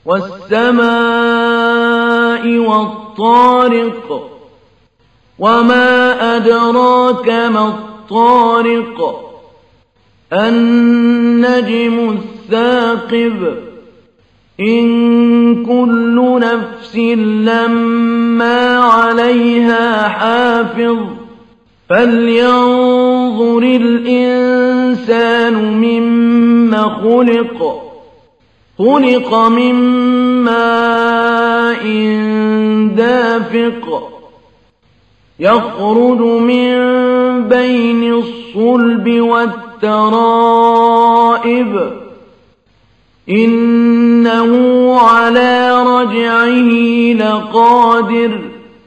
والسماء والطارق وما أدراك ما الطارق النجم الثاقب إن كل نفس لما عليها حافظ فلينظر الإنسان مما خلق من ماء دافق يخرج من بين الصلب والترائب إنه على رجعه لقادر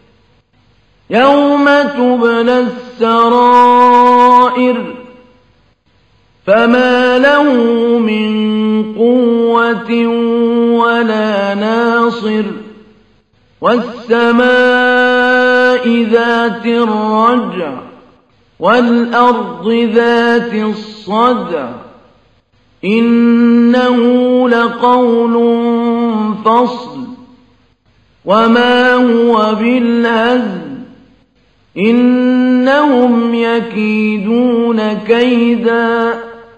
يوم تبلى السرائر فما له من قوة ولا ناصر والسماء ذات الرجع والأرض ذات الصدع إنه لقول فصل وما هو بالهزل إنهم يكيدون كيدا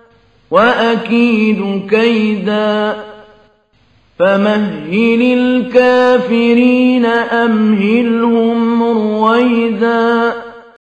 وأكيد كيدا فمهل الكافرين أمهلهم رويدا